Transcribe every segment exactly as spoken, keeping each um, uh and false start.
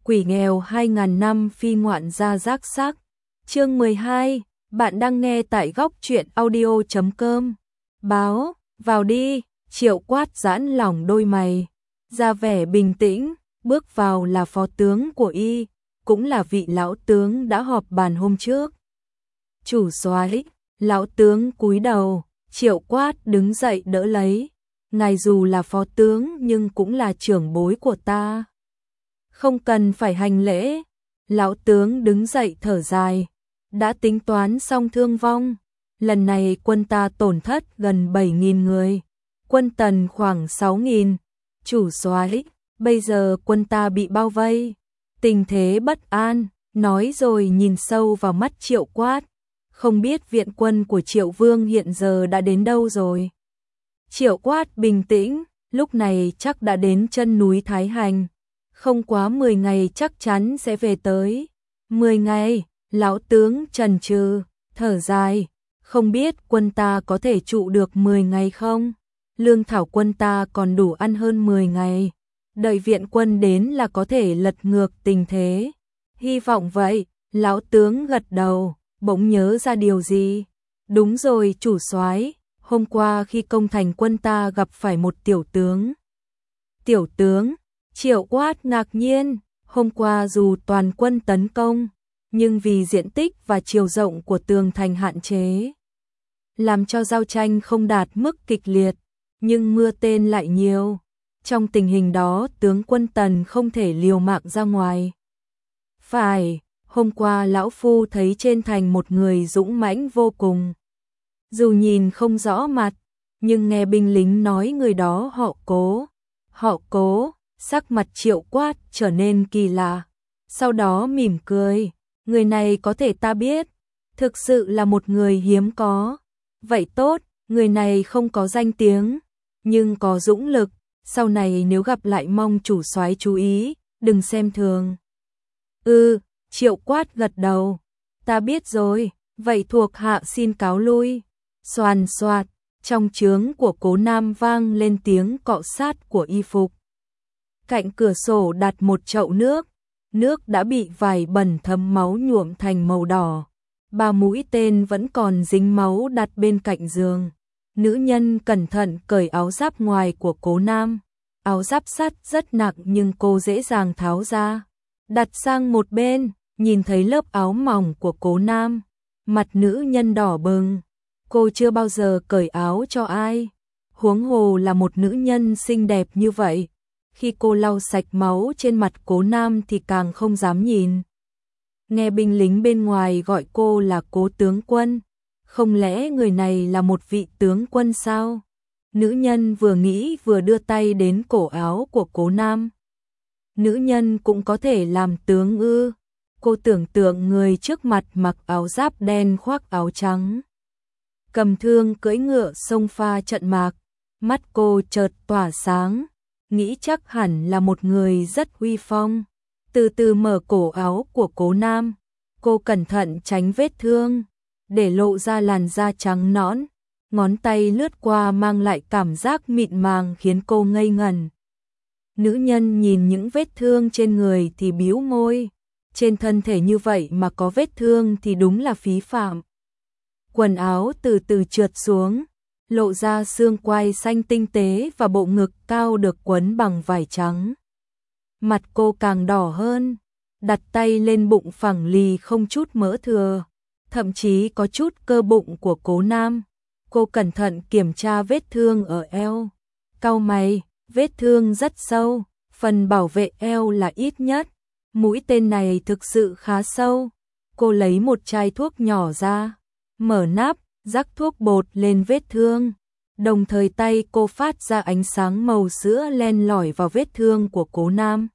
Quỷ nghèo hai nghìn năm phi ngoạn gia giác sắc. Chương mười hai, bạn đang nghe tại góc truyện audio chấm com. Báo, vào đi, Triệu Quát giãn lỏng đôi mày, ra vẻ bình tĩnh, bước vào là phó tướng của y, cũng là vị lão tướng đã họp bàn hôm trước. Chủ soái, lão tướng cúi đầu, Triệu Quát đứng dậy đỡ lấy. Ngài dù là phó tướng nhưng cũng là trưởng bối của ta. Không cần phải hành lễ. Lão tướng đứng dậy thở dài. Đã tính toán xong thương vong. Lần này quân ta tổn thất gần bảy nghìn người. Quân Tần khoảng sáu nghìn. Chủ soái, bây giờ quân ta bị bao vây. Tình thế bất an. Nói rồi nhìn sâu vào mắt Triệu Quát. Không biết viện quân của Triệu Vương hiện giờ đã đến đâu rồi. Triệu Quát bình tĩnh, lúc này chắc đã đến chân núi Thái Hành. Không quá mười ngày chắc chắn sẽ về tới. mười ngày, lão tướng chần chừ, thở dài, không biết quân ta có thể trụ được mười ngày không? Lương thảo quân ta còn đủ ăn hơn mười ngày. Đợi viện quân đến là có thể lật ngược tình thế. Hy vọng vậy, lão tướng gật đầu, bỗng nhớ ra điều gì. Đúng rồi chủ soái, hôm qua khi công thành quân ta gặp phải một tiểu tướng. Tiểu tướng? Triệu Quát ngạc nhiên, hôm qua dù toàn quân tấn công, nhưng vì diện tích và chiều rộng của tường thành hạn chế, làm cho giao tranh không đạt mức kịch liệt, nhưng mưa tên lại nhiều. Trong tình hình đó tướng quân Tần không thể liều mạng ra ngoài. Phải, hôm qua lão phu thấy trên thành một người dũng mãnh vô cùng. Dù nhìn không rõ mặt, nhưng nghe binh lính nói người đó họ Cố. Họ Cố, sắc mặt Triệu Quát trở nên kỳ lạ. Sau đó mỉm cười, người này có thể ta biết, thực sự là một người hiếm có. Vậy tốt, người này không có danh tiếng, nhưng có dũng lực. Sau này nếu gặp lại mong chủ soái chú ý, đừng xem thường. Ừ, Triệu Quát gật đầu, ta biết rồi, vậy thuộc hạ xin cáo lui. Xoàn xoạt, trong trướng của Cố Nam vang lên tiếng cọ sát của y phục. Cạnh cửa sổ đặt một chậu nước, nước đã bị vải bẩn thấm máu nhuộm thành màu đỏ. Ba mũi tên vẫn còn dính máu đặt bên cạnh giường. Nữ nhân cẩn thận cởi áo giáp ngoài của Cố Nam. Áo giáp sắt rất nặng nhưng cô dễ dàng tháo ra. Đặt sang một bên, nhìn thấy lớp áo mỏng của Cố Nam. Mặt nữ nhân đỏ bừng. Cô chưa bao giờ cởi áo cho ai. Huống hồ là một nữ nhân xinh đẹp như vậy. Khi cô lau sạch máu trên mặt Cố Nam thì càng không dám nhìn. Nghe binh lính bên ngoài gọi cô là Cố tướng quân. Không lẽ người này là một vị tướng quân sao? Nữ nhân vừa nghĩ vừa đưa tay đến cổ áo của Cố Nam. Nữ nhân cũng có thể làm tướng ư? Cô tưởng tượng người trước mặt mặc áo giáp đen khoác áo trắng, cầm thương cưỡi ngựa xông pha trận mạc. Mắt cô chợt tỏa sáng, nghĩ chắc hẳn là một người rất uy phong. Từ từ mở cổ áo của Cố Nam, cô cẩn thận tránh vết thương, để lộ ra làn da trắng nõn. Ngón tay lướt qua mang lại cảm giác mịn màng khiến cô ngây ngẩn. Nữ nhân nhìn những vết thương trên người thì bĩu môi. Trên thân thể như vậy mà có vết thương thì đúng là phí phạm. Quần áo từ từ trượt xuống, lộ ra xương quai xanh tinh tế và bộ ngực cao được quấn bằng vải trắng. Mặt cô càng đỏ hơn, đặt tay lên bụng phẳng lì không chút mỡ thừa, thậm chí có chút cơ bụng của Cố Nam. Cô cẩn thận kiểm tra vết thương ở eo. Cau mày, vết thương rất sâu, phần bảo vệ eo là ít nhất. Mũi tên này thực sự khá sâu. Cô lấy một chai thuốc nhỏ ra, mở nắp, rắc thuốc bột lên vết thương. Đồng thời tay cô phát ra ánh sáng màu sữa len lỏi vào vết thương của Cố Nam.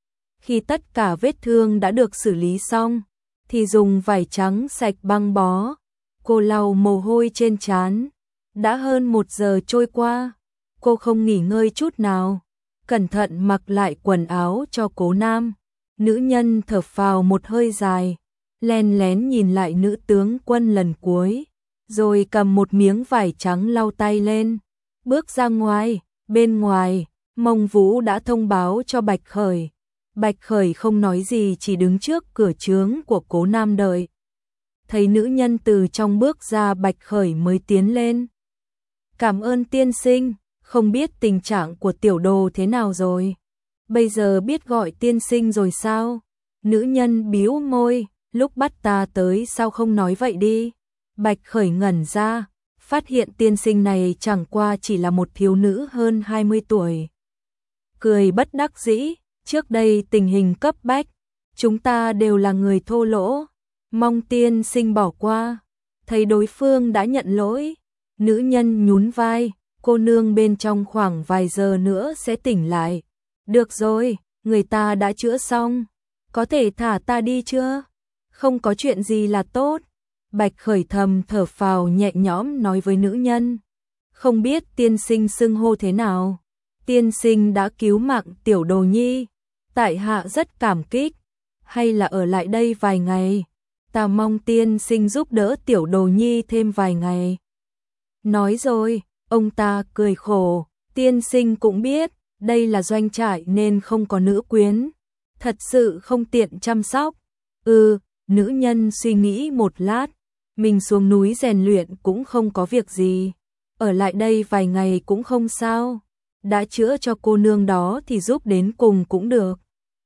Khi tất cả vết thương đã được xử lý xong, thì dùng vải trắng sạch băng bó. Cô lau mồ hôi trên trán. Đã hơn một giờ trôi qua, cô không nghỉ ngơi chút nào. Cẩn thận mặc lại quần áo cho Cố Nam. Nữ nhân thở phào một hơi dài, len lén nhìn lại nữ tướng quân lần cuối, rồi cầm một miếng vải trắng lau tay lên. Bước ra ngoài, bên ngoài, Mông Vũ đã thông báo cho Bạch Khởi. Bạch Khởi không nói gì, chỉ đứng trước cửa trướng của Cố Nam đợi. Thấy nữ nhân từ trong bước ra, Bạch Khởi mới tiến lên. Cảm ơn tiên sinh, không biết tình trạng của tiểu đồ thế nào rồi. Bây giờ biết gọi tiên sinh rồi sao? Nữ nhân bĩu môi, lúc bắt ta tới sao không nói vậy đi. Bạch Khởi ngẩn ra, phát hiện tiên sinh này chẳng qua chỉ là một thiếu nữ hơn hai mươi tuổi. Cười bất đắc dĩ, trước đây tình hình cấp bách, chúng ta đều là người thô lỗ, mong tiên sinh bỏ qua. Thấy đối phương đã nhận lỗi, nữ nhân nhún vai, cô nương bên trong khoảng vài giờ nữa sẽ tỉnh lại. Được rồi, người ta đã chữa xong, có thể thả ta đi chưa? Không có chuyện gì là tốt. Bạch Khởi thầm thở phào nhẹ nhõm nói với nữ nhân. Không biết tiên sinh xưng hô thế nào? Tiên sinh đã cứu mạng tiểu đồ nhi, tại hạ rất cảm kích. Hay là ở lại đây vài ngày? Ta mong tiên sinh giúp đỡ tiểu đồ nhi thêm vài ngày. Nói rồi, ông ta cười khổ. Tiên sinh cũng biết, đây là doanh trại nên không có nữ quyến. Thật sự không tiện chăm sóc. Ừ, nữ nhân suy nghĩ một lát. Mình xuống núi rèn luyện cũng không có việc gì. Ở lại đây vài ngày cũng không sao. Đã chữa cho cô nương đó thì giúp đến cùng cũng được.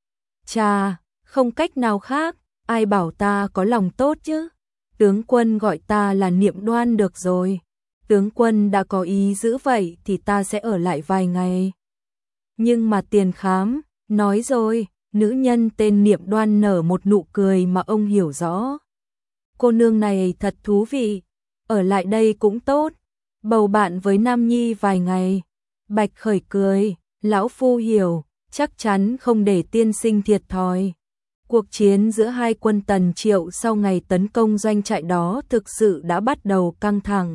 Chà, không cách nào khác. Ai bảo ta có lòng tốt chứ? Tướng quân gọi ta là Niệm Đoan được rồi. Tướng quân đã có ý giữ vậy thì ta sẽ ở lại vài ngày. Nhưng mà tiền khám, nói rồi, nữ nhân tên Niệm Đoan nở một nụ cười mà ông hiểu rõ. Cô nương này thật thú vị, ở lại đây cũng tốt, bầu bạn với Nam Nhi vài ngày. Bạch Khởi cười, lão phu hiểu, chắc chắn không để tiên sinh thiệt thòi. Cuộc chiến giữa hai quân Tần Triệu sau ngày tấn công doanh trại đó thực sự đã bắt đầu căng thẳng.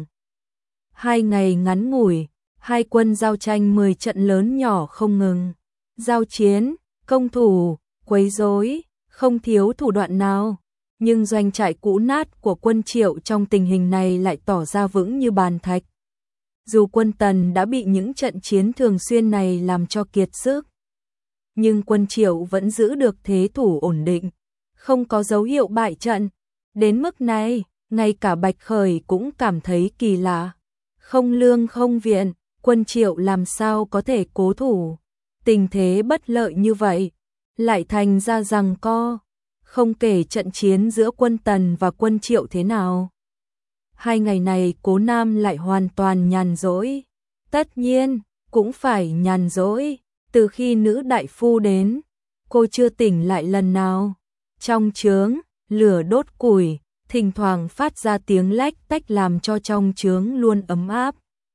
Hai ngày ngắn ngủi, hai quân giao tranh mười trận lớn nhỏ không ngừng. Giao chiến, công thủ, quấy rối, không thiếu thủ đoạn nào. Nhưng doanh trại cũ nát của quân Triệu trong tình hình này lại tỏ ra vững như bàn thạch. Dù quân Tần đã bị những trận chiến thường xuyên này làm cho kiệt sức, nhưng quân Triệu vẫn giữ được thế thủ ổn định, không có dấu hiệu bại trận. Đến mức này, ngay cả Bạch Khởi cũng cảm thấy kỳ lạ. Không lương không viện, quân Triệu làm sao có thể cố thủ. Tình thế bất lợi như vậy, lại thành ra giằng co. Không kể trận chiến giữa quân Tần và quân Triệu thế nào. Hai ngày này Cố Nam lại hoàn toàn nhàn rỗi. Tất nhiên, cũng phải nhàn rỗi. Từ khi nữ đại phu đến, cô chưa tỉnh lại lần nào. Trong trướng, lửa đốt củi, thỉnh thoảng phát ra tiếng lách tách làm cho trong trướng luôn ấm áp.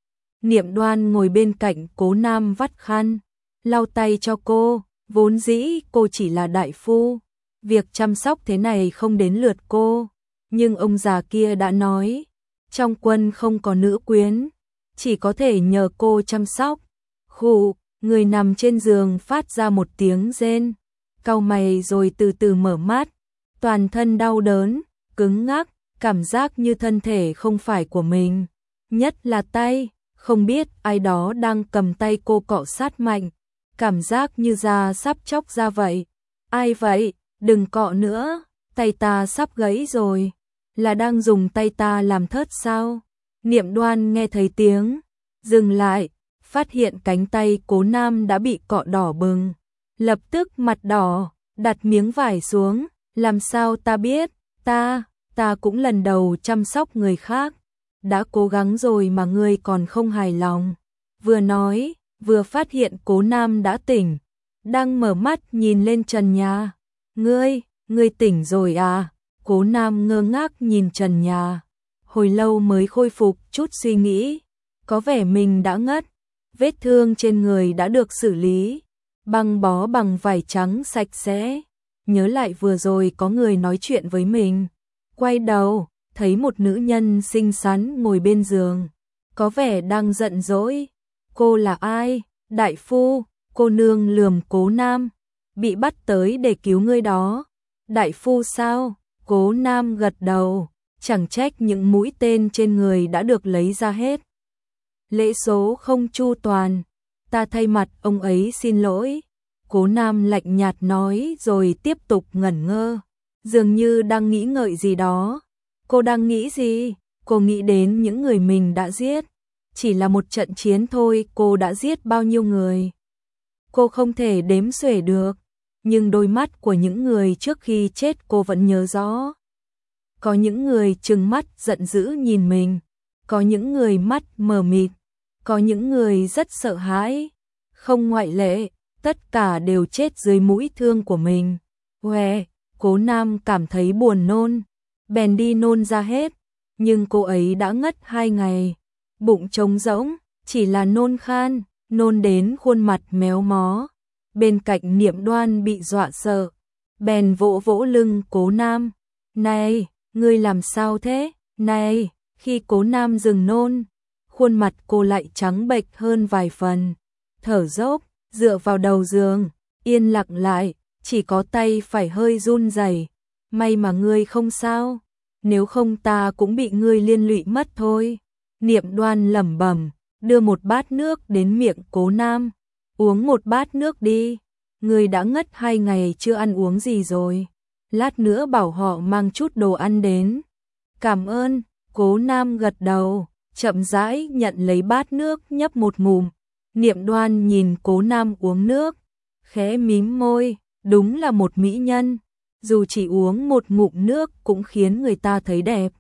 Niệm Đoan ngồi bên cạnh Cố Nam vắt khăn, lau tay cho cô. Vốn dĩ cô chỉ là đại phu, việc chăm sóc thế này không đến lượt cô. Nhưng ông già kia đã nói, trong quân không có nữ quyến, chỉ có thể nhờ cô chăm sóc. Khụ, người nằm trên giường phát ra một tiếng rên, cau mày rồi từ từ mở mắt, toàn thân đau đớn, cứng ngắc, cảm giác như thân thể không phải của mình, nhất là tay, không biết ai đó đang cầm tay cô cọ sát mạnh, cảm giác như da sắp chóc ra vậy. Ai vậy? Đừng cọ nữa, tay ta sắp gãy rồi. Là đang dùng tay ta làm thớt sao? Niệm Đoan nghe thấy tiếng, dừng lại, phát hiện cánh tay Cố Nam đã bị cọ đỏ bừng, lập tức mặt đỏ, đặt miếng vải xuống. Làm sao ta biết? Ta, ta cũng lần đầu chăm sóc người khác. Đã cố gắng rồi mà ngươi còn không hài lòng. Vừa nói, vừa phát hiện Cố Nam đã tỉnh, đang mở mắt nhìn lên trần nhà. Ngươi, ngươi tỉnh rồi à? Cố Nam ngơ ngác nhìn trần nhà, hồi lâu mới khôi phục chút suy nghĩ, có vẻ mình đã ngất. Vết thương trên người đã được xử lý, băng bó bằng vải trắng sạch sẽ. Nhớ lại vừa rồi có người nói chuyện với mình, quay đầu, thấy một nữ nhân xinh xắn ngồi bên giường, có vẻ đang giận dỗi. Cô là ai? Đại phu. Cô nương lườm Cố Nam, bị bắt tới để cứu ngươi đó. Đại phu sao? Cố Nam gật đầu, chẳng trách những mũi tên trên người đã được lấy ra hết. Lễ số không chu toàn, ta thay mặt ông ấy xin lỗi. Cố Nam lạnh nhạt nói rồi tiếp tục ngẩn ngơ, dường như đang nghĩ ngợi gì đó. Cô đang nghĩ gì? Cô nghĩ đến những người mình đã giết. Chỉ là một trận chiến thôi, cô đã giết bao nhiêu người? Cô không thể đếm xuể được, nhưng đôi mắt của những người trước khi chết cô vẫn nhớ rõ. Có những người trừng mắt giận dữ nhìn mình, có những người mắt mờ mịt, có những người rất sợ hãi, không ngoại lệ, tất cả đều chết dưới mũi thương của mình. Hoe, Cố Nam cảm thấy buồn nôn, bèn đi nôn ra hết, nhưng cô ấy đã ngất hai ngày, bụng trống rỗng, chỉ là nôn khan, nôn đến khuôn mặt méo mó. Bên cạnh Niệm Đoan bị dọa sợ, bèn vỗ vỗ lưng Cố Nam. Này, ngươi làm sao thế? Này, khi Cố Nam dừng nôn, khuôn mặt cô lại trắng bệch hơn vài phần, thở dốc, dựa vào đầu giường, yên lặng lại, chỉ có tay phải hơi run rẩy. May mà ngươi không sao, nếu không ta cũng bị ngươi liên lụy mất thôi. Niệm Đoan lẩm bẩm, đưa một bát nước đến miệng Cố Nam. Uống một bát nước đi, ngươi đã ngất hai ngày chưa ăn uống gì rồi. Lát nữa bảo họ mang chút đồ ăn đến. Cảm ơn, Cố Nam gật đầu, chậm rãi nhận lấy bát nước nhấp một ngụm. Niệm Đoan nhìn Cố Nam uống nước, khẽ mím môi, đúng là một mỹ nhân, dù chỉ uống một ngụm nước cũng khiến người ta thấy đẹp.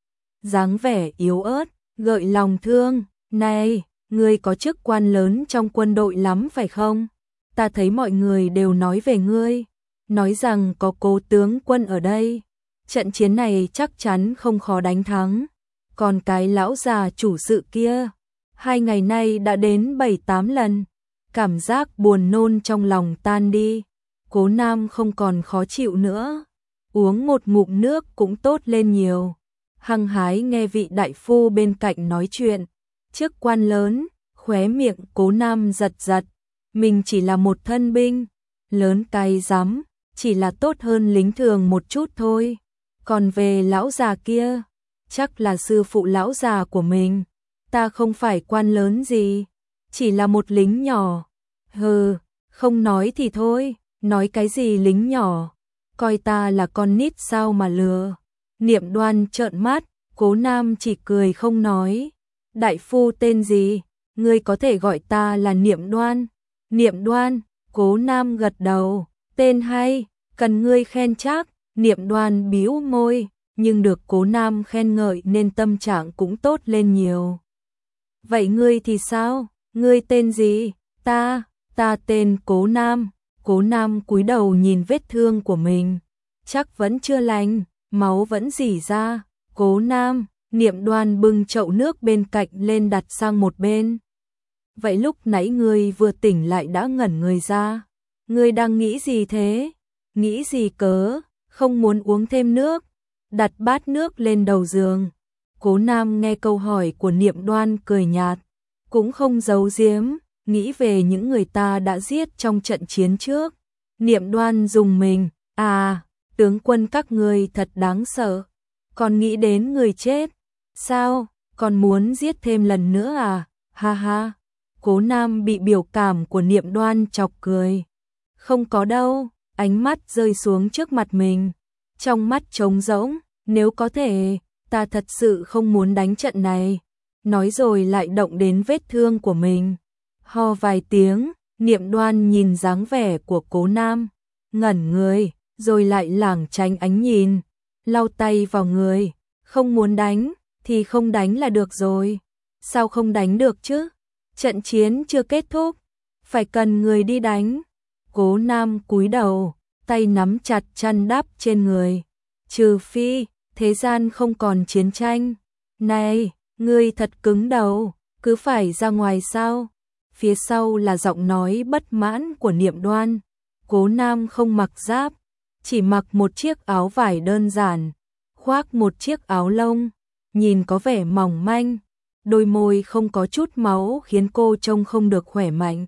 Dáng vẻ yếu ớt, gợi lòng thương. Này, ngươi có chức quan lớn trong quân đội lắm phải không? Ta thấy mọi người đều nói về ngươi, nói rằng có Cố tướng quân ở đây, trận chiến này chắc chắn không khó đánh thắng. Còn cái lão già chủ sự kia, hai ngày nay đã đến bảy tám lần, cảm giác buồn nôn trong lòng tan đi. Cố Nam không còn khó chịu nữa, uống một ngụm nước cũng tốt lên nhiều. Hăng hái nghe vị đại phu bên cạnh nói chuyện, chức quan lớn, khóe miệng Cố Nam giật giật, mình chỉ là một thân binh, lớn cái rắm, chỉ là tốt hơn lính thường một chút thôi. Còn về lão già kia, chắc là sư phụ lão già của mình, ta không phải quan lớn gì, chỉ là một lính nhỏ. Hừ, không nói thì thôi, nói cái gì lính nhỏ, coi ta là con nít sao mà lừa. Niệm Đoan trợn mắt, Cố Nam chỉ cười không nói. Đại phu tên gì? Ngươi có thể gọi ta là Niệm Đoan. Niệm Đoan, Cố Nam gật đầu, tên hay, cần ngươi khen chắc. Niệm Đoan bĩu môi, nhưng được Cố Nam khen ngợi nên tâm trạng cũng tốt lên nhiều. Vậy ngươi thì sao? Ngươi tên gì? Ta, ta tên Cố Nam. Cố Nam cúi đầu nhìn vết thương của mình, chắc vẫn chưa lành, máu vẫn rỉ ra. Cố Nam, Niệm Đoan bưng chậu nước bên cạnh lên đặt sang một bên. Vậy lúc nãy ngươi vừa tỉnh lại đã ngẩn người ra, ngươi đang nghĩ gì thế? Nghĩ gì cớ? Không muốn uống thêm nước? Đặt bát nước lên đầu giường. Cố Nam nghe câu hỏi của Niệm Đoan cười nhạt, cũng không giấu giếm, nghĩ về những người ta đã giết trong trận chiến trước. Niệm Đoan rùng mình, à, tướng quân các ngươi thật đáng sợ, còn nghĩ đến người chết, sao, còn muốn giết thêm lần nữa à, ha ha. Cố Nam bị biểu cảm của Niệm Đoan chọc cười, không có đâu, ánh mắt rơi xuống trước mặt mình, trong mắt trống rỗng, nếu có thể, ta thật sự không muốn đánh trận này, nói rồi lại động đến vết thương của mình. Ho vài tiếng, Niệm Đoan nhìn dáng vẻ của Cố Nam, ngẩn người, rồi lại lảng tránh ánh nhìn, lau tay vào người, không muốn đánh, thì không đánh là được rồi. Sao không đánh được chứ? Trận chiến chưa kết thúc, phải cần người đi đánh. Cố Nam cúi đầu, tay nắm chặt chăn đắp trên người. Trừ phi, thế gian không còn chiến tranh. Này, ngươi thật cứng đầu, cứ phải ra ngoài sao? Phía sau là giọng nói bất mãn của Niệm Đoan. Cố Nam không mặc giáp, chỉ mặc một chiếc áo vải đơn giản, khoác một chiếc áo lông, nhìn có vẻ mỏng manh, đôi môi không có chút máu khiến cô trông không được khỏe mạnh.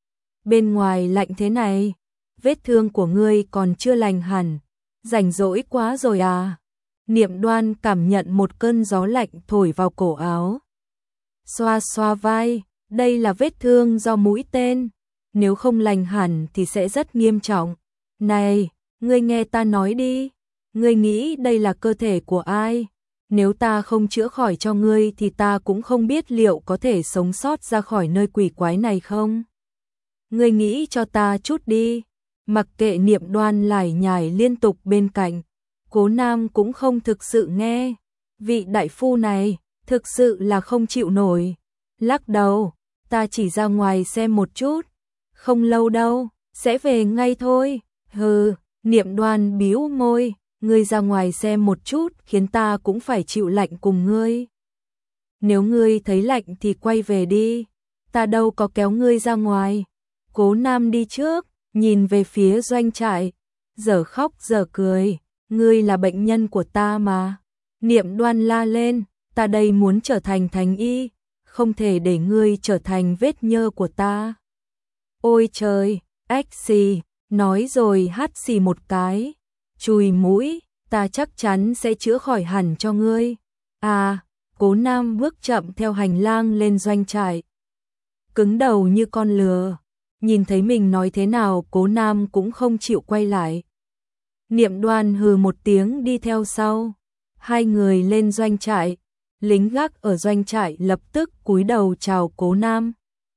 Bên ngoài lạnh thế này, vết thương của ngươi còn chưa lành hẳn, rảnh rỗi quá rồi à? Niệm Đoan cảm nhận một cơn gió lạnh thổi vào cổ áo. Xoa xoa vai, đây là vết thương do mũi tên. nếu không lành hẳn thì sẽ rất nghiêm trọng. Này, ngươi nghe ta nói đi, ngươi nghĩ đây là cơ thể của ai? Nếu ta không chữa khỏi cho ngươi thì ta cũng không biết liệu có thể sống sót ra khỏi nơi quỷ quái này không? Ngươi nghĩ cho ta chút đi. Mặc kệ Niệm Đoan lải nhải liên tục bên cạnh, Cố Nam cũng không thực sự nghe. Vị đại phu này thực sự là không chịu nổi. Lắc đầu, ta chỉ ra ngoài xem một chút, không lâu đâu, sẽ về ngay thôi. Hừ, Niệm Đoan bĩu môi, ngươi ra ngoài xem một chút khiến ta cũng phải chịu lạnh cùng ngươi. Nếu ngươi thấy lạnh thì quay về đi, ta đâu có kéo ngươi ra ngoài. Cố Nam đi trước, nhìn về phía doanh trại, giờ khóc giờ cười, ngươi là bệnh nhân của ta mà. Niệm Đoan la lên, ta đây muốn trở thành thánh y, không thể để ngươi trở thành vết nhơ của ta. Ôi trời, ách xì, nói rồi hắt xì một cái, chùi mũi, ta chắc chắn sẽ chữa khỏi hẳn cho ngươi. À, Cố Nam bước chậm theo hành lang lên doanh trại, cứng đầu như con lừa. Nhìn thấy mình nói thế nào Cố Nam cũng không chịu quay lại. Niệm Đoan hừ một tiếng đi theo sau. Hai người lên doanh trại, lính gác ở doanh trại lập tức cúi đầu chào Cố Nam.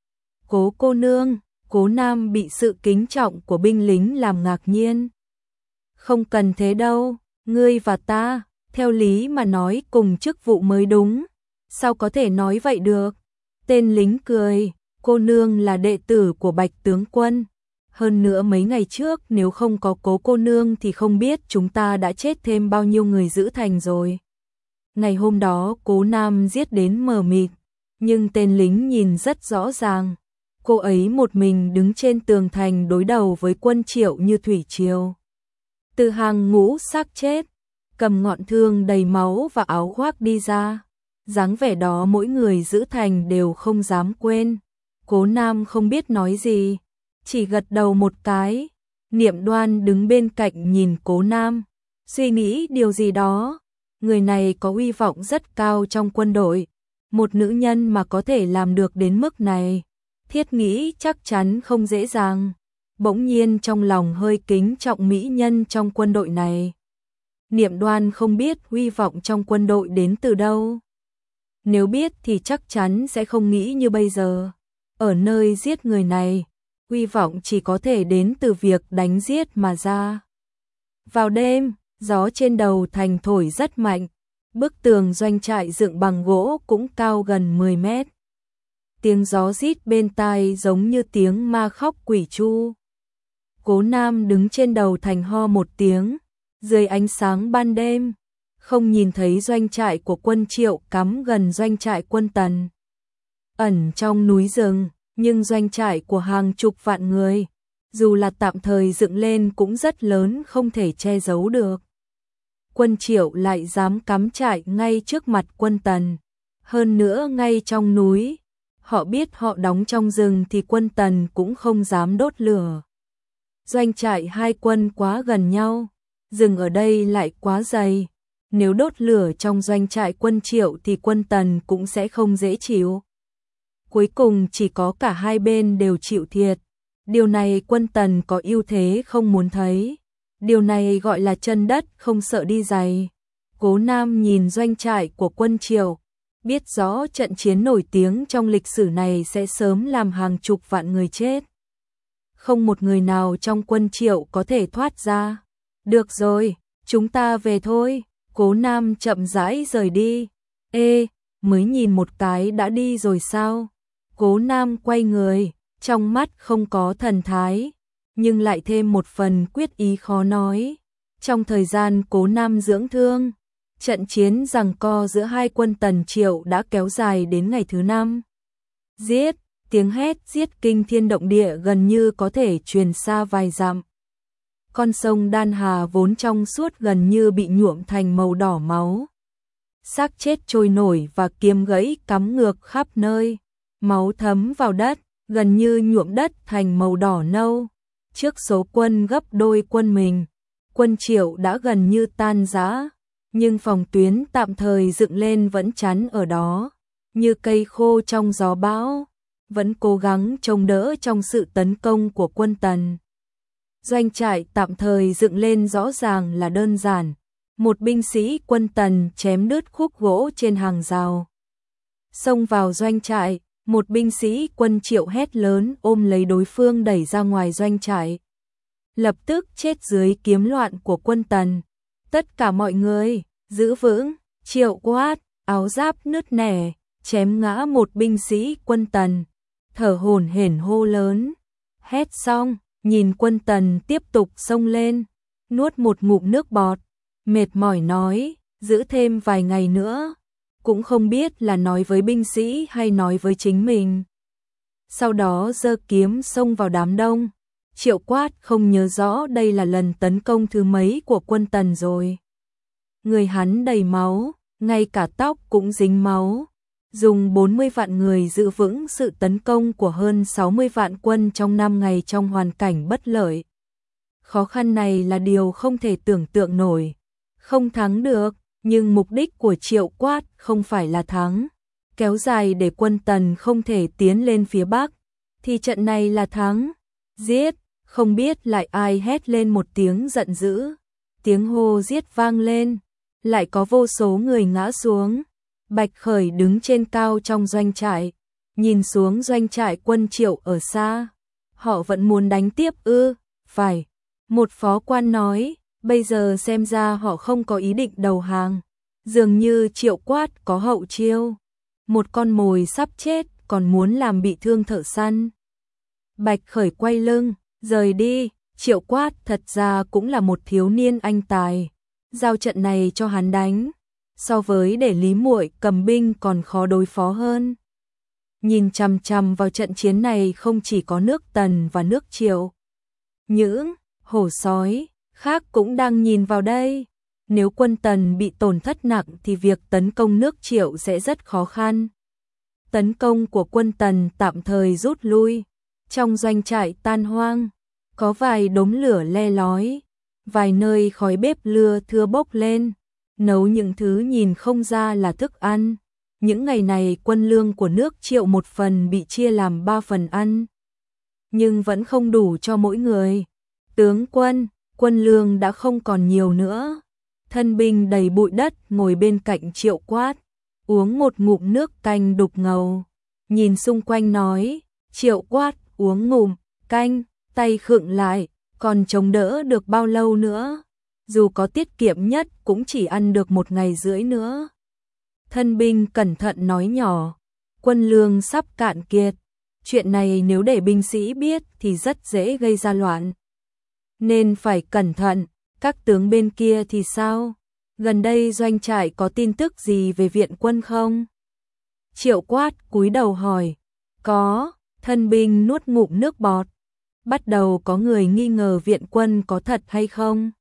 Cố cô nương. Cố Nam bị sự kính trọng của binh lính làm ngạc nhiên. Không cần thế đâu, ngươi và ta, theo lý mà nói cùng chức vụ mới đúng, sao có thể nói vậy được? Tên lính cười, cô nương là đệ tử của Bạch tướng quân. Hơn nữa mấy ngày trước nếu không có Cố cô nương thì không biết chúng ta đã chết thêm bao nhiêu người giữ thành rồi. Ngày hôm đó Cố Nam giết đến mờ mịt, nhưng tên lính nhìn rất rõ ràng. Cô ấy một mình đứng trên tường thành đối đầu với quân Triệu như thủy triều. Từ hàng ngũ xác chết, cầm ngọn thương đầy máu và áo khoác đi ra. Dáng vẻ đó mỗi người giữ thành đều không dám quên. Cố Nam không biết nói gì, chỉ gật đầu một cái. Niệm Đoan đứng bên cạnh nhìn Cố Nam, suy nghĩ điều gì đó. Người này có uy vọng rất cao trong quân đội, một nữ nhân mà có thể làm được đến mức này, thiết nghĩ chắc chắn không dễ dàng. Bỗng nhiên trong lòng hơi kính trọng mỹ nhân trong quân đội này. Niệm Đoan không biết uy vọng trong quân đội đến từ đâu. Nếu biết thì chắc chắn sẽ không nghĩ như bây giờ. Ở nơi giết người này, uy vọng chỉ có thể đến từ việc đánh giết mà ra. Vào đêm, gió trên đầu thành thổi rất mạnh. Bức tường doanh trại dựng bằng gỗ cũng cao gần mười mét. Tiếng gió rít bên tai giống như tiếng ma khóc quỷ tru. Cố Nam đứng trên đầu thành ho một tiếng, dưới ánh sáng ban đêm, không nhìn thấy doanh trại của quân Triệu cắm gần doanh trại quân Tần. Ẩn trong núi rừng, nhưng doanh trại của hàng chục vạn người, dù là tạm thời dựng lên cũng rất lớn không thể che giấu được. Quân Triệu lại dám cắm trại ngay trước mặt quân Tần, hơn nữa ngay trong núi. Họ biết họ đóng trong rừng thì quân Tần cũng không dám đốt lửa. Doanh trại hai quân quá gần nhau, rừng ở đây lại quá dày. Nếu đốt lửa trong doanh trại quân Triệu thì quân Tần cũng sẽ không dễ chịu. Cuối cùng chỉ có cả hai bên đều chịu thiệt. Điều này quân Tần có ưu thế không muốn thấy. Điều này gọi là chân đất không sợ đi dày. Cố Nam nhìn doanh trại của quân Triệu, biết rõ trận chiến nổi tiếng trong lịch sử này sẽ sớm làm hàng chục vạn người chết. Không một người nào trong quân Triệu có thể thoát ra. Được rồi, chúng ta về thôi. Cố Nam chậm rãi rời đi. Ê, mới nhìn một cái đã đi rồi sao? Cố Nam quay người, trong mắt không có thần thái, nhưng lại thêm một phần quyết ý khó nói. Trong thời gian Cố Nam dưỡng thương, trận chiến giằng co giữa hai quân Tần Triệu đã kéo dài đến ngày thứ năm. Giết, tiếng hét giết kinh thiên động địa gần như có thể truyền xa vài dặm. Con sông Đan Hà vốn trong suốt gần như bị nhuộm thành màu đỏ máu. Xác chết trôi nổi và kiếm gãy cắm ngược khắp nơi. Máu thấm vào đất, gần như nhuộm đất thành màu đỏ nâu. Trước số quân gấp đôi quân mình, quân Triệu đã gần như tan rã. Nhưng phòng tuyến tạm thời dựng lên vẫn chắn ở đó, như cây khô trong gió bão. vẫn cố gắng chống đỡ trong sự tấn công của quân Tần. Doanh trại tạm thời dựng lên rõ ràng là đơn giản, một binh sĩ quân Tần chém đứt khúc gỗ trên hàng rào. Xông vào doanh trại, một binh sĩ quân Triệu hét lớn ôm lấy đối phương đẩy ra ngoài doanh trại. Lập tức chết dưới kiếm loạn của quân Tần. Tất cả mọi người, giữ vững, Triệu quát, áo giáp nứt nẻ, chém ngã một binh sĩ quân Tần, thở hổn hển hô lớn. Hét xong, nhìn quân Tần tiếp tục xông lên, nuốt một ngụm nước bọt, mệt mỏi nói, giữ thêm vài ngày nữa, cũng không biết là nói với binh sĩ hay nói với chính mình. Sau đó giơ kiếm xông vào đám đông. Triệu quát không nhớ rõ đây là lần tấn công thứ mấy của quân Tần rồi. Người hắn đầy máu, ngay cả tóc cũng dính máu. Dùng bốn mươi vạn người giữ vững sự tấn công của hơn sáu mươi vạn quân trong năm ngày trong hoàn cảnh bất lợi. Khó khăn này là điều không thể tưởng tượng nổi. Không thắng được, nhưng mục đích của Triệu quát không phải là thắng. Kéo dài để quân Tần không thể tiến lên phía Bắc, thì trận này là thắng. Giết, không biết lại ai hét lên một tiếng giận dữ. Tiếng hô giết vang lên, lại có vô số người ngã xuống. Bạch Khởi đứng trên cao trong doanh trại, nhìn xuống doanh trại quân Triệu ở xa. Họ vẫn muốn đánh tiếp ư? Phải. Một phó quan nói, bây giờ xem ra họ không có ý định đầu hàng. Dường như Triệu quát có hậu chiêu. Một con mồi sắp chết còn muốn làm bị thương thợ săn. Bạch Khởi quay lưng, rời đi. Triệu quát thật ra cũng là một thiếu niên anh tài. Giao trận này cho hắn đánh, so với để Lý Muội cầm binh còn khó đối phó hơn. Nhìn chằm chằm vào trận chiến này không chỉ có nước Tần và nước Triệu. Những hổ sói khác cũng đang nhìn vào đây. Nếu quân Tần bị tổn thất nặng thì việc tấn công nước Triệu sẽ rất khó khăn. Tấn công của quân Tần tạm thời rút lui. Trong doanh trại tan hoang, có vài đống lửa le lói, vài nơi khói bếp lửa thưa bốc lên, nấu những thứ nhìn không ra là thức ăn. Những ngày này quân lương của nước Triệu một phần bị chia làm ba phần ăn, nhưng vẫn không đủ cho mỗi người. Tướng quân, quân lương đã không còn nhiều nữa. Thân binh đầy bụi đất ngồi bên cạnh Triệu quát, uống một ngụm nước canh đục ngầu, nhìn xung quanh nói. Triệu quát uống ngụm canh, tay khựng lại, còn chống đỡ được bao lâu nữa? Dù có tiết kiệm nhất cũng chỉ ăn được một ngày rưỡi nữa. Thân binh cẩn thận nói nhỏ, quân lương sắp cạn kiệt. Chuyện này nếu để binh sĩ biết thì rất dễ gây ra loạn, nên phải cẩn thận. Các tướng bên kia thì sao? Gần đây doanh trại có tin tức gì về viện quân không? Triệu quát cúi đầu hỏi. Có. Thân binh nuốt ngụm nước bọt. Bắt đầu có người nghi ngờ viện quân có thật hay không.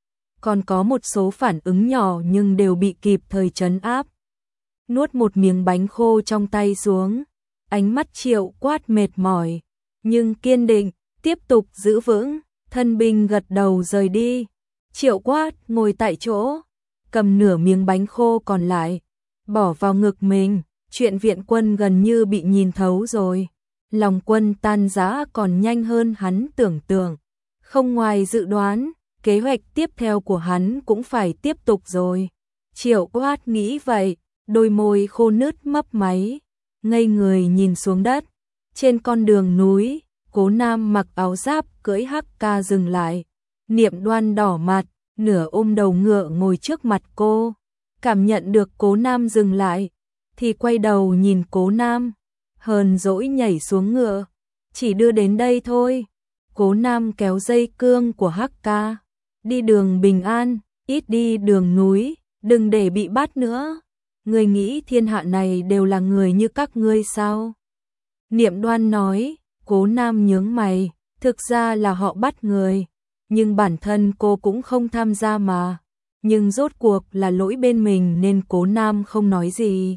Còn có một số phản ứng nhỏ nhưng đều bị kịp thời trấn áp. Nuốt một miếng bánh khô trong tay xuống. Ánh mắt Triệu quát mệt mỏi, nhưng kiên định, tiếp tục giữ vững. Thân binh gật đầu rời đi. Triệu quát ngồi tại chỗ, cầm nửa miếng bánh khô còn lại, bỏ vào ngực mình. Chuyện viện quân gần như bị nhìn thấu rồi. Lòng quân tan rã còn nhanh hơn hắn tưởng tượng. Không ngoài dự đoán, kế hoạch tiếp theo của hắn cũng phải tiếp tục rồi. Triệu quát nghĩ vậy, đôi môi khô nứt mấp máy, ngây người nhìn xuống đất. Trên con đường núi, Cố Nam mặc áo giáp cưỡi hắc ca dừng lại. Niệm Đoan đỏ mặt, nửa ôm đầu ngựa ngồi trước mặt cô. Cảm nhận được Cố Nam dừng lại, thì quay đầu nhìn Cố Nam, hờn dỗi nhảy xuống ngựa. Chỉ đưa đến đây thôi. Cố Nam kéo dây cương của hắc ca. Đi đường bình an, ít đi đường núi, đừng để bị bắt nữa. Ngươi nghĩ thiên hạ này đều là người như các ngươi sao? Niệm Đoan nói. Cố Nam nhướng mày, thực ra là họ bắt người, nhưng bản thân cô cũng không tham gia mà. Nhưng rốt cuộc là lỗi bên mình nên Cố Nam không nói gì.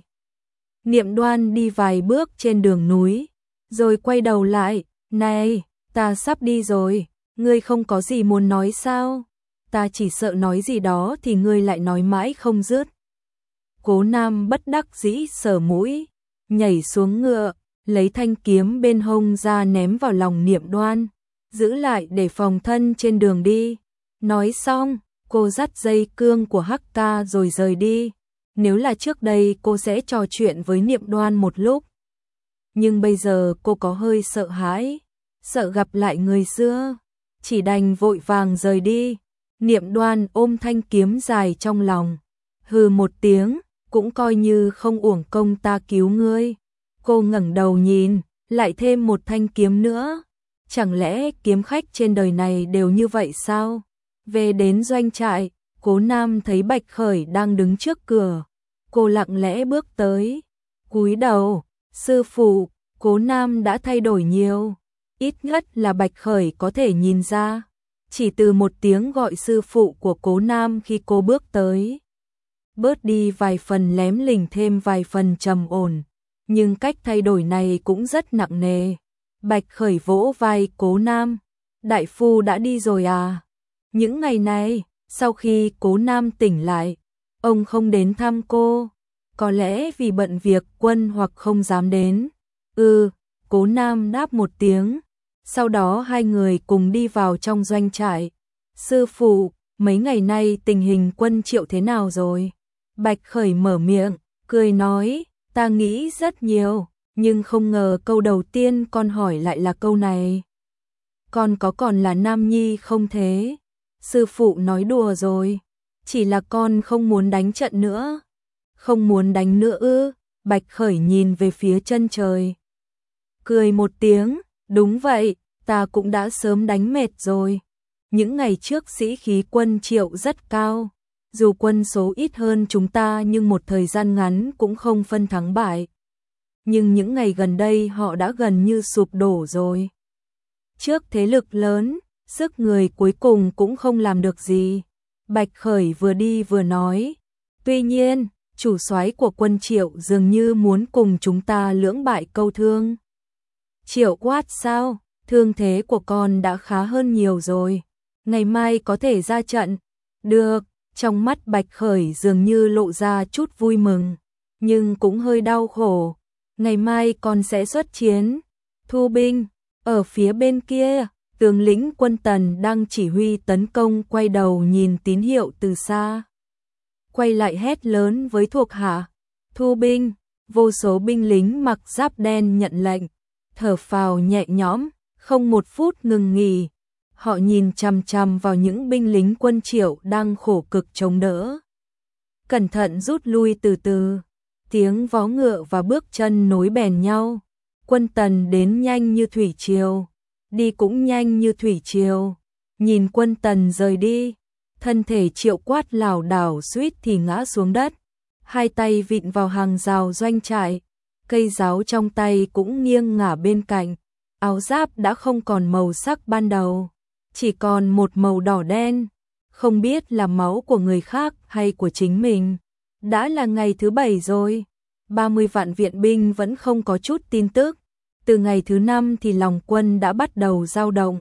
Niệm Đoan đi vài bước trên đường núi, rồi quay đầu lại. Này, ta sắp đi rồi, ngươi không có gì muốn nói sao? Ta chỉ sợ nói gì đó thì ngươi lại nói mãi không dứt. Cố Nam bất đắc dĩ sờ mũi, nhảy xuống ngựa, lấy thanh kiếm bên hông ra ném vào lòng Niệm Đoan, giữ lại để phòng thân trên đường đi. Nói xong, cô dắt dây cương của Hắc Ca rồi rời đi. Nếu là trước đây cô sẽ trò chuyện với Niệm Đoan một lúc. Nhưng bây giờ cô có hơi sợ hãi, sợ gặp lại người xưa, chỉ đành vội vàng rời đi. Niệm Đoan ôm thanh kiếm dài trong lòng, hừ một tiếng, cũng coi như không uổng công ta cứu ngươi. Cô ngẩng đầu nhìn, lại thêm một thanh kiếm nữa. Chẳng lẽ kiếm khách trên đời này đều như vậy sao? Về đến doanh trại, Cố Nam thấy Bạch Khởi đang đứng trước cửa. Cô lặng lẽ bước tới, cúi đầu, sư phụ, Cố Nam đã thay đổi nhiều. Ít nhất là Bạch Khởi có thể nhìn ra. Chỉ từ một tiếng gọi sư phụ của Cố Nam khi cô bước tới, bớt đi vài phần lém lỉnh, thêm vài phần trầm ổn. Nhưng cách thay đổi này cũng rất nặng nề. Bạch Khởi vỗ vai Cố Nam. Đại phu đã đi rồi à? Những ngày này, sau khi Cố Nam tỉnh lại, ông không đến thăm cô. Có lẽ vì bận việc quân hoặc không dám đến. Ừ, Cố Nam đáp một tiếng. Sau đó hai người cùng đi vào trong doanh trại. Sư phụ, mấy ngày nay tình hình quân Triệu thế nào rồi? Bạch Khởi mở miệng, cười nói, ta nghĩ rất nhiều, nhưng không ngờ câu đầu tiên con hỏi lại là câu này. Con có còn là nam nhi không thế? Sư phụ nói đùa rồi, chỉ là con không muốn đánh trận nữa. Không muốn đánh nữa ư? Bạch Khởi nhìn về phía chân trời, cười một tiếng, đúng vậy, ta cũng đã sớm đánh mệt rồi. Những ngày trước sĩ khí quân Triệu rất cao, dù quân số ít hơn chúng ta nhưng một thời gian ngắn cũng không phân thắng bại. Nhưng những ngày gần đây họ đã gần như sụp đổ rồi. Trước thế lực lớn, sức người cuối cùng cũng không làm được gì. Bạch Khởi vừa đi vừa nói, tuy nhiên, chủ soái của quân Triệu dường như muốn cùng chúng ta lưỡng bại câu thương. Triệu quát sao? Thương thế của con đã khá hơn nhiều rồi. Ngày mai có thể ra trận. Được, trong mắt Bạch Khởi dường như lộ ra chút vui mừng, nhưng cũng hơi đau khổ. Ngày mai con sẽ xuất chiến. Thu binh, ở phía bên kia, tướng lĩnh quân Tần đang chỉ huy tấn công quay đầu nhìn tín hiệu từ xa. Quay lại hét lớn với thuộc hạ. Thu binh, vô số binh lính mặc giáp đen nhận lệnh, thở phào nhẹ nhõm, không một phút ngừng nghỉ. Họ nhìn chằm chằm vào những binh lính quân Triệu đang khổ cực chống đỡ. Cẩn thận rút lui từ từ, tiếng vó ngựa và bước chân nối bền nhau. Quân Tần đến nhanh như thủy triều, đi cũng nhanh như thủy triều. Nhìn quân Tần rời đi, thân thể Triệu Quát lảo đảo suýt thì ngã xuống đất, hai tay vịn vào hàng rào doanh trại, cây giáo trong tay cũng nghiêng ngả bên cạnh. Áo giáp đã không còn màu sắc ban đầu, chỉ còn một màu đỏ đen, không biết là máu của người khác hay của chính mình. Đã là ngày thứ bảy rồi, ba mươi vạn viện binh vẫn không có chút tin tức. Từ ngày thứ năm thì lòng quân đã bắt đầu dao động.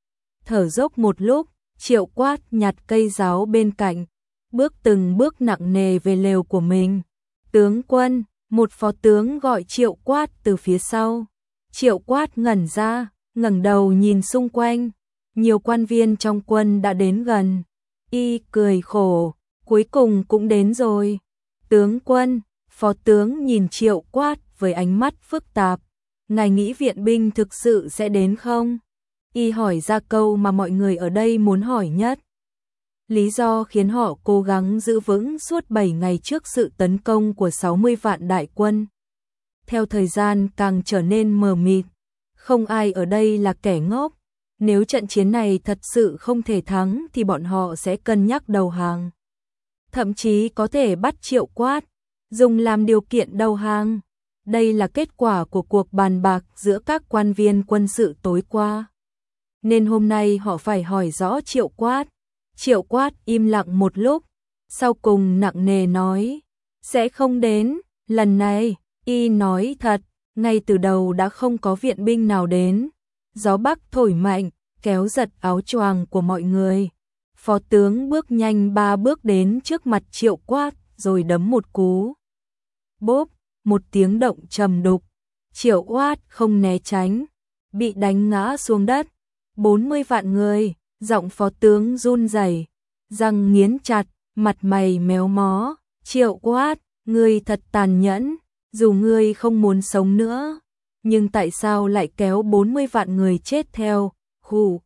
Thở dốc một lúc, Triệu Quát nhặt cây giáo bên cạnh, bước từng bước nặng nề về lều của mình. Tướng quân, một phó tướng gọi Triệu Quát từ phía sau. Triệu Quát ngẩn ra, ngẩng đầu nhìn xung quanh. Nhiều quan viên trong quân đã đến gần. Y cười khổ, cuối cùng cũng đến rồi. Tướng quân, phó tướng nhìn Triệu Quát với ánh mắt phức tạp. Ngài nghĩ viện binh thực sự sẽ đến không? Y hỏi ra câu mà mọi người ở đây muốn hỏi nhất. Lý do khiến họ cố gắng giữ vững suốt bảy ngày trước sự tấn công của sáu mươi vạn đại quân. Theo thời gian càng trở nên mờ mịt, không ai ở đây là kẻ ngốc. Nếu trận chiến này thật sự không thể thắng thì bọn họ sẽ cân nhắc đầu hàng. Thậm chí có thể bắt Triệu Quát, dùng làm điều kiện đầu hàng. Đây là kết quả của cuộc bàn bạc giữa các quan viên quân sự tối qua. Nên hôm nay họ phải hỏi rõ Triệu Quát. Triệu Quát im lặng một lúc, sau cùng nặng nề nói, sẽ không đến, lần này, y nói thật, ngay từ đầu đã không có viện binh nào đến. Gió bắc thổi mạnh, kéo giật áo choàng của mọi người. Phó tướng bước nhanh ba bước đến trước mặt Triệu Quát, rồi đấm một cú. Bốp, một tiếng động trầm đục. Triệu Quát không né tránh, bị đánh ngã xuống đất. bốn mươi vạn người, giọng phó tướng run rẩy, răng nghiến chặt, mặt mày méo mó. Triệu Quát, ngươi thật tàn nhẫn, dù ngươi không muốn sống nữa, nhưng tại sao lại kéo bốn mươi vạn người chết theo? Hù.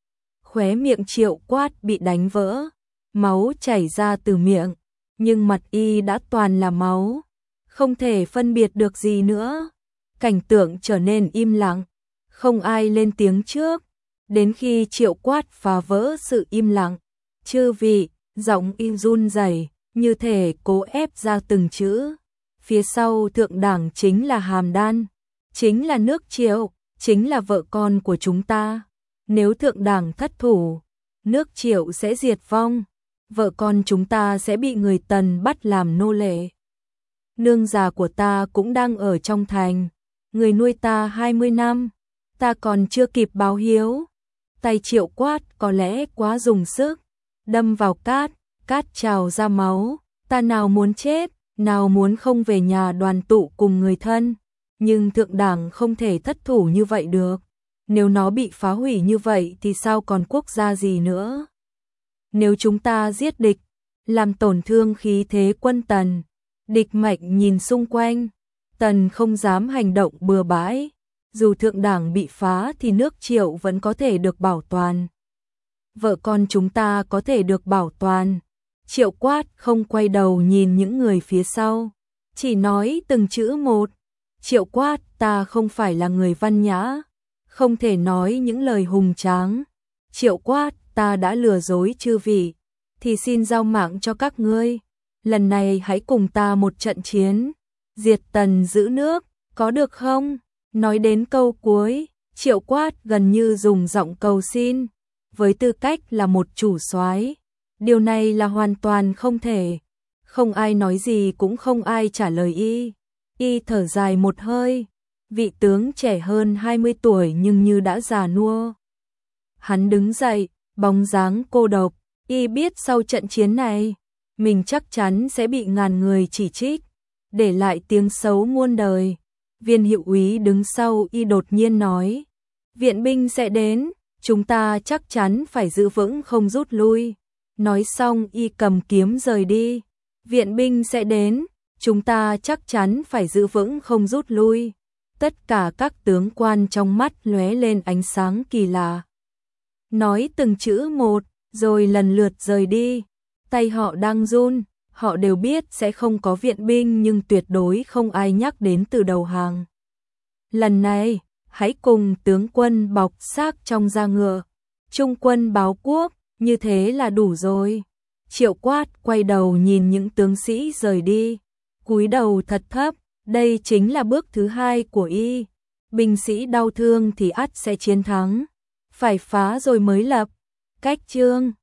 Khóe miệng Triệu Quát bị đánh vỡ, máu chảy ra từ miệng, nhưng mặt y đã toàn là máu, không thể phân biệt được gì nữa. Cảnh tượng trở nên im lặng, không ai lên tiếng trước, đến khi Triệu Quát phá vỡ sự im lặng. Chư vị, giọng y run rẩy, như thể cố ép ra từng chữ. Phía sau thượng đảng chính là Hàm Đan, chính là nước Triệu, chính là vợ con của chúng ta. Nếu thượng đảng thất thủ, nước Triệu sẽ diệt vong, vợ con chúng ta sẽ bị người Tần bắt làm nô lệ. Nương già của ta cũng đang ở trong thành, người nuôi ta hai mươi năm, ta còn chưa kịp báo hiếu. Tay Triệu Quát có lẽ quá dùng sức, đâm vào cát, cát trào ra máu. Ta nào muốn chết, nào muốn không về nhà đoàn tụ cùng người thân, nhưng thượng đảng không thể thất thủ như vậy được. Nếu nó bị phá hủy như vậy thì sao còn quốc gia gì nữa? Nếu chúng ta giết địch, làm tổn thương khí thế quân Tần, địch mệnh nhìn xung quanh, Tần không dám hành động bừa bãi. Dù thượng đảng bị phá thì nước Triệu vẫn có thể được bảo toàn. Vợ con chúng ta có thể được bảo toàn. Triệu Quát không quay đầu nhìn những người phía sau, chỉ nói từng chữ một. Triệu Quát, ta không phải là người văn nhã, không thể nói những lời hùng tráng. Triệu Quát, ta đã lừa dối chư vị, thì xin giao mạng cho các ngươi. Lần này hãy cùng ta một trận chiến, diệt Tần giữ nước, có được không? Nói đến câu cuối, Triệu Quát gần như dùng giọng cầu xin. Với tư cách là một chủ soái, điều này là hoàn toàn không thể. Không ai nói gì cũng không ai trả lời y. Y thở dài một hơi, vị tướng trẻ hơn hai mươi tuổi nhưng như đã già nua. Hắn đứng dậy, bóng dáng cô độc, y biết sau trận chiến này, mình chắc chắn sẽ bị ngàn người chỉ trích, để lại tiếng xấu muôn đời. Viên hiệu úy đứng sau y đột nhiên nói, viện binh sẽ đến, chúng ta chắc chắn phải giữ vững không rút lui. Nói xong y cầm kiếm rời đi. Viện binh sẽ đến, chúng ta chắc chắn phải giữ vững không rút lui. Tất cả các tướng quan trong mắt lóe lên ánh sáng kỳ lạ. Nói từng chữ một, rồi lần lượt rời đi. Tay họ đang run, họ đều biết sẽ không có viện binh nhưng tuyệt đối không ai nhắc đến từ đầu hàng. Lần này, hãy cùng tướng quân bọc xác trong da ngựa, trung quân báo quốc, như thế là đủ rồi. Triệu Quát quay đầu nhìn những tướng sĩ rời đi, cúi đầu thật thấp, đây chính là bước thứ hai của y. Binh sĩ đau thương thì ắt sẽ chiến thắng, phải phá rồi mới lập. Cách chương